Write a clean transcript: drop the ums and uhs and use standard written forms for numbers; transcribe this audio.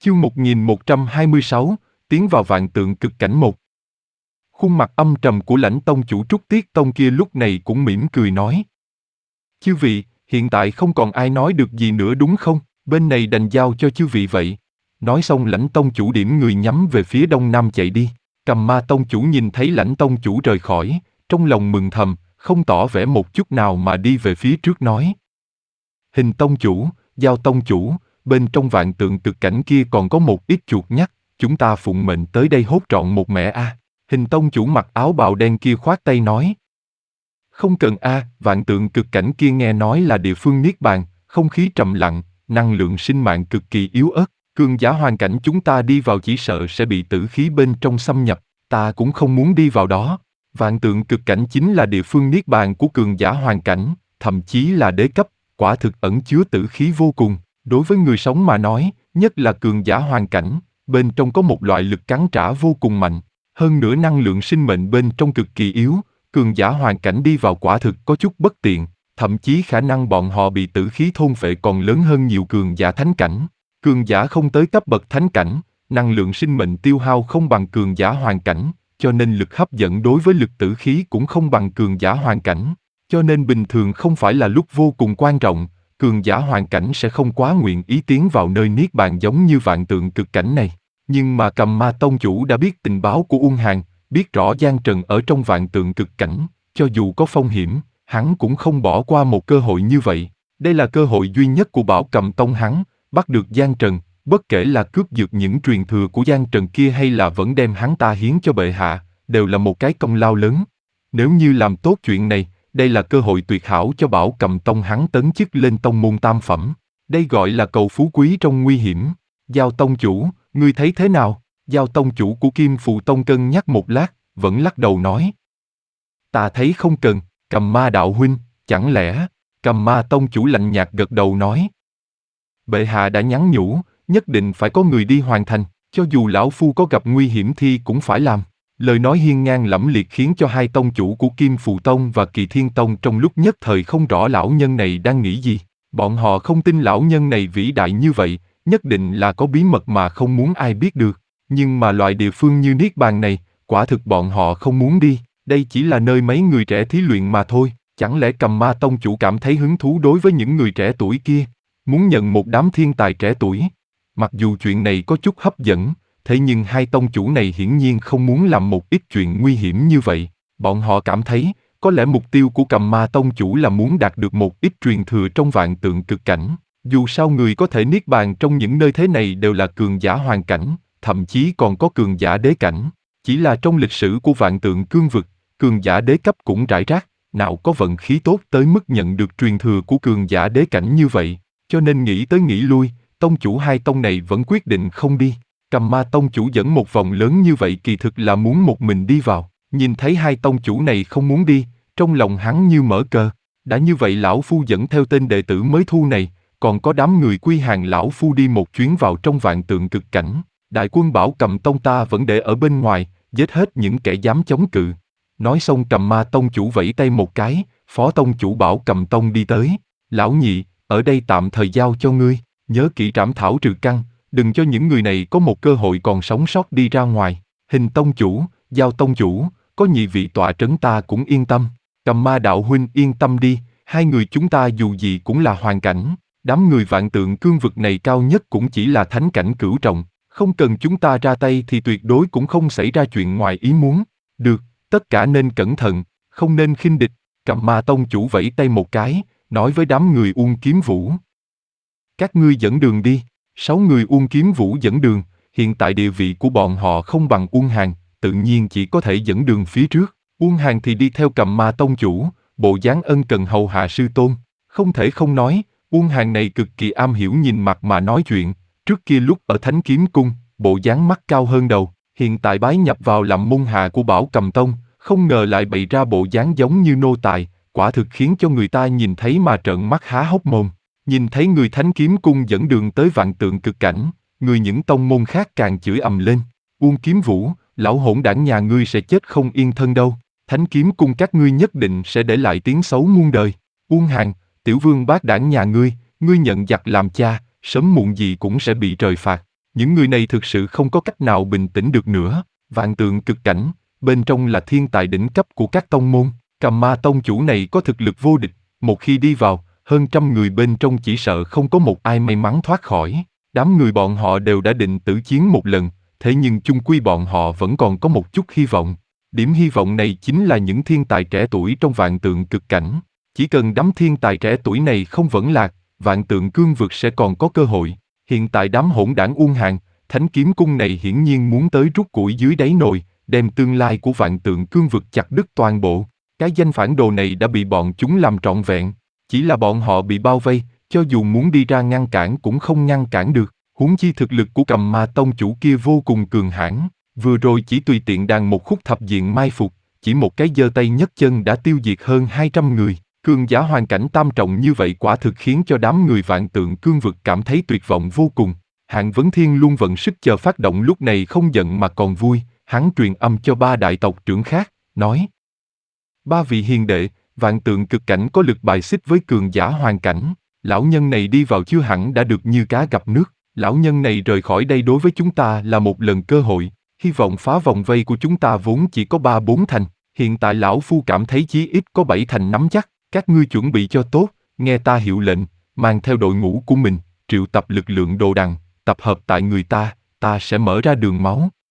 Chương 1126, tiến vào vạn tượng cực cảnh 1. Khuôn mặt âm trầm của Lãnh tông chủ Trúc Tiết Tông kia lúc này cũng mỉm cười nói. Chư vị, hiện tại không còn ai nói được gì nữa đúng không? Bên này đành giao cho chư vị vậy. Nói xong Lãnh tông chủ điểm người nhắm về phía đông nam chạy đi. Cầm Ma tông chủ nhìn thấy Lãnh tông chủ rời khỏi, trong lòng mừng thầm, không tỏ vẻ một chút nào mà đi về phía trước nói. Hình tông chủ, Giao tông chủ, bên trong vạn tượng cực cảnh kia còn có một ít chuột nhắt, chúng ta phụng mệnh tới đây hốt trọn một mẻ a. Hình tông chủ mặc áo bào đen kia khoát tay nói. Không cần a, vạn tượng cực cảnh kia nghe nói là địa phương niết bàn, không khí trầm lặng, năng lượng sinh mạng cực kỳ yếu ớt, cường giả hoàn cảnh chúng ta đi vào chỉ sợ sẽ bị tử khí bên trong xâm nhập, ta cũng không muốn đi vào đó. Vạn tượng cực cảnh chính là địa phương niết bàn của cường giả hoàn cảnh, thậm chí là đế cấp, quả thực ẩn chứa tử khí vô cùng. Đối với người sống mà nói, nhất là cường giả hoàn cảnh, bên trong có một loại lực cắn trả vô cùng mạnh. Hơn nữa năng lượng sinh mệnh bên trong cực kỳ yếu, cường giả hoàn cảnh đi vào quả thực có chút bất tiện, thậm chí khả năng bọn họ bị tử khí thôn phệ còn lớn hơn nhiều cường giả thánh cảnh. Cường giả không tới cấp bậc thánh cảnh, năng lượng sinh mệnh tiêu hao không bằng cường giả hoàn cảnh, cho nên lực hấp dẫn đối với lực tử khí cũng không bằng cường giả hoàn cảnh. Cho nên bình thường không phải là lúc vô cùng quan trọng, cường giả hoàn cảnh sẽ không quá nguyện ý tiến vào nơi niết bàn giống như vạn tượng cực cảnh này. Nhưng mà Cầm Ma tông chủ đã biết tình báo của Uông Hàn, biết rõ Giang Trần ở trong vạn tượng cực cảnh, cho dù có phong hiểm, hắn cũng không bỏ qua một cơ hội như vậy. Đây là cơ hội duy nhất của Bảo Cầm tông hắn, bắt được Giang Trần, bất kể là cướp giật những truyền thừa của Giang Trần kia hay là vẫn đem hắn ta hiến cho bệ hạ, đều là một cái công lao lớn. Nếu như làm tốt chuyện này, đây là cơ hội tuyệt hảo cho Bảo Cầm tông hắn tấn chức lên tông môn tam phẩm. Đây gọi là cầu phú quý trong nguy hiểm. Giao tông chủ, ngươi thấy thế nào? Giao tông chủ của Kim Phù Tông cân nhắc một lát, vẫn lắc đầu nói. Ta thấy không cần. Cầm Ma đạo huynh, chẳng lẽ? Cầm Ma tông chủ lạnh nhạt gật đầu nói. Bệ hạ đã nhắn nhủ, nhất định phải có người đi hoàn thành, cho dù lão phu có gặp nguy hiểm thì cũng phải làm. Lời nói hiên ngang lẫm liệt khiến cho hai tông chủ của Kim Phù Tông và Kỳ Thiên Tông trong lúc nhất thời không rõ lão nhân này đang nghĩ gì. Bọn họ không tin lão nhân này vĩ đại như vậy, nhất định là có bí mật mà không muốn ai biết được. Nhưng mà loại địa phương như Niết Bàn này, quả thực bọn họ không muốn đi. Đây chỉ là nơi mấy người trẻ thí luyện mà thôi. Chẳng lẽ Cầm Ma tông chủ cảm thấy hứng thú đối với những người trẻ tuổi kia, muốn nhận một đám thiên tài trẻ tuổi? Mặc dù chuyện này có chút hấp dẫn, thế nhưng hai tông chủ này hiển nhiên không muốn làm một ít chuyện nguy hiểm như vậy. Bọn họ cảm thấy, có lẽ mục tiêu của Cầm Ma tông chủ là muốn đạt được một ít truyền thừa trong vạn tượng cực cảnh. Dù sao người có thể niết bàn trong những nơi thế này đều là cường giả hoàn cảnh, thậm chí còn có cường giả đế cảnh. Chỉ là trong lịch sử của vạn tượng cương vực, cường giả đế cấp cũng rải rác, nào có vận khí tốt tới mức nhận được truyền thừa của cường giả đế cảnh như vậy. Cho nên nghĩ tới nghĩ lui, tông chủ hai tông này vẫn quyết định không đi. Cầm Ma tông chủ dẫn một vòng lớn như vậy kỳ thực là muốn một mình đi vào. Nhìn thấy hai tông chủ này không muốn đi, trong lòng hắn như mở cờ. Đã như vậy lão phu dẫn theo tên đệ tử mới thu này, còn có đám người quy hàng lão phu đi một chuyến vào trong vạn tượng cực cảnh. Đại quân Bảo Cầm tông ta vẫn để ở bên ngoài, giết hết những kẻ dám chống cự. Nói xong Cầm Ma tông chủ vẫy tay một cái, phó tông chủ Bảo Cầm tông đi tới. Lão nhị, ở đây tạm thời giao cho ngươi, nhớ kỹ trảm thảo trừ căn, đừng cho những người này có một cơ hội còn sống sót đi ra ngoài. Hình tông chủ, Giao tông chủ, có nhị vị tọa trấn ta cũng yên tâm. Cầm Ma đạo huynh yên tâm đi, hai người chúng ta dù gì cũng là hoàn cảnh. Đám người vạn tượng cương vực này cao nhất cũng chỉ là thánh cảnh cửu trọng, không cần chúng ta ra tay thì tuyệt đối cũng không xảy ra chuyện ngoài ý muốn. Được, tất cả nên cẩn thận, không nên khinh địch. Cầm Ma tông chủ vẫy tay một cái, nói với đám người Uông Kiếm Vũ. Các ngươi dẫn đường đi. 6 người Uông Kiếm Vũ dẫn đường, hiện tại địa vị của bọn họ không bằng Uông Hàn, tự nhiên chỉ có thể dẫn đường phía trước. Uông Hàn thì đi theo Cầm Ma tông chủ, bộ dáng ân cần hầu hạ sư tôn. Không thể không nói, Uông Hàn này cực kỳ am hiểu nhìn mặt mà nói chuyện. Trước kia lúc ở Thánh Kiếm Cung, bộ dáng mắt cao hơn đầu, hiện tại bái nhập vào làm môn hạ của Bảo Cầm tông, không ngờ lại bày ra bộ dáng giống như nô tài, quả thực khiến cho người ta nhìn thấy mà trợn mắt há hốc mồm. Nhìn thấy người Thánh Kiếm Cung dẫn đường tới vạn tượng cực cảnh, người những tông môn khác càng chửi ầm lên. Uông Kiếm Vũ, lão hỗn đản nhà ngươi sẽ chết không yên thân đâu. Thánh Kiếm Cung các ngươi nhất định sẽ để lại tiếng xấu muôn đời. Uông Hàn, tiểu vương bát đản nhà ngươi, ngươi nhận giặc làm cha, sớm muộn gì cũng sẽ bị trời phạt. Những người này thực sự không có cách nào bình tĩnh được nữa. Vạn tượng cực cảnh, bên trong là thiên tài đỉnh cấp của các tông môn. Cầm Ma tông chủ này có thực lực vô địch, một khi đi vào, hơn trăm người bên trong chỉ sợ không có một ai may mắn thoát khỏi. Đám người bọn họ đều đã định tử chiến một lần, thế nhưng chung quy bọn họ vẫn còn có một chút hy vọng. Điểm hy vọng này chính là những thiên tài trẻ tuổi trong vạn tượng cực cảnh. Chỉ cần đám thiên tài trẻ tuổi này không vẫn lạc, vạn tượng cương vực sẽ còn có cơ hội. Hiện tại đám hỗn đảng Uông Hàn, Thánh Kiếm Cung này hiển nhiên muốn tới rút củi dưới đáy nồi, đem tương lai của vạn tượng cương vực chặt đứt toàn bộ. Cái danh phản đồ này đã bị bọn chúng làm trọn vẹn. Chỉ là bọn họ bị bao vây, cho dù muốn đi ra ngăn cản cũng không ngăn cản được. Huống chi thực lực của Cầm Ma tông chủ kia vô cùng cường hãn, vừa rồi chỉ tùy tiện đàn một khúc thập diện mai phục, chỉ một cái giơ tay nhấc chân đã tiêu diệt hơn 200 người. Cường giả hoàn cảnh tam trọng như vậy quả thực khiến cho đám người vạn tượng cương vực cảm thấy tuyệt vọng vô cùng. Hạng Vấn Thiên luôn vận sức chờ phát động lúc này không giận mà còn vui, hắn truyền âm cho ba đại tộc trưởng khác, nói: ba vị hiền đệ, vạn tượng cực cảnh có lực bài xích với cường giả hoàn cảnh. Lão nhân này đi vào chưa hẳn đã được như cá gặp nước. Lão nhân này rời khỏi đây đối với chúng ta là một lần cơ hội. Hy vọng phá vòng vây của chúng ta vốn chỉ có 3-4 thành. Hiện tại lão phu cảm thấy chí ít có 7 thành nắm chắc. Các ngươi chuẩn bị cho tốt, nghe ta hiệu lệnh, mang theo đội ngũ của mình, triệu tập lực lượng đồ đằng, tập hợp tại người ta sẽ mở ra đường máu.